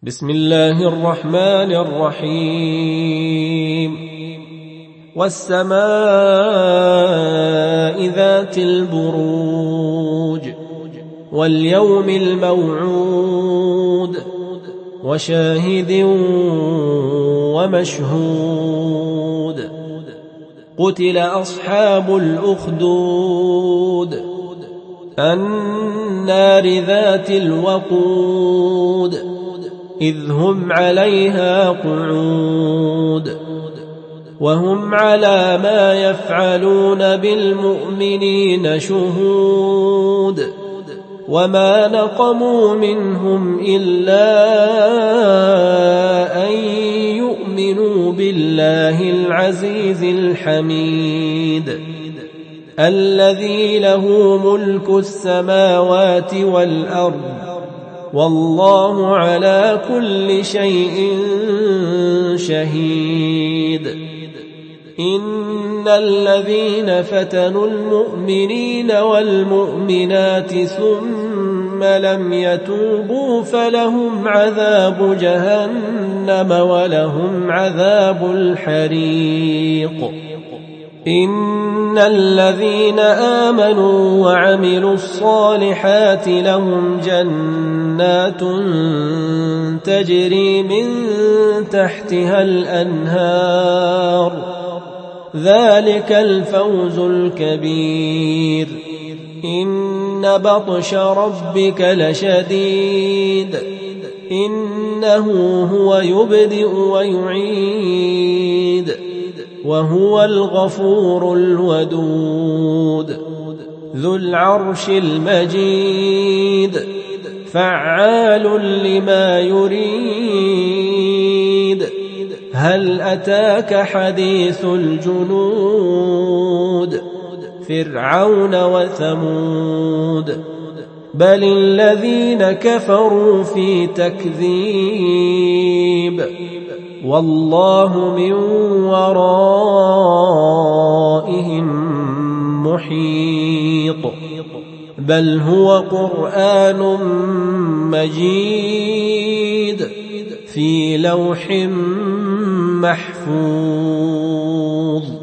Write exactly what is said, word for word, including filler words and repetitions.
بسم الله الرحمن الرحيم والسماء ذات البروج واليوم الموعود وشاهد ومشهود قتل أصحاب الأخدود النار ذات الوقود إذ هم عليها قعود وهم على ما يفعلون بالمؤمنين شهود وما نقموا منهم إلا أن يؤمنوا بالله العزيز الحميد الذي له ملك السماوات والأرض والله على كل شيء شهيد إن الذين فتنوا المؤمنين والمؤمنات ثم لم يتوبوا فلهم عذاب جهنم ولهم عذاب الحريق إن الذين آمنوا وعملوا الصالحات لهم جنات تجري من تحتها الأنهار ذلك الفوز الكبير إن بطش ربك لشديد إنه هو يبدئ ويعيد وهو الغفور الودود ذو العرش المجيد فعال لما يريد هل أتاك حديث الجنود فرعون وثمود بل الذين كفروا في تكذيب والله من ورائهم محيط بل هو قرآن مجيد في لوح محفوظ.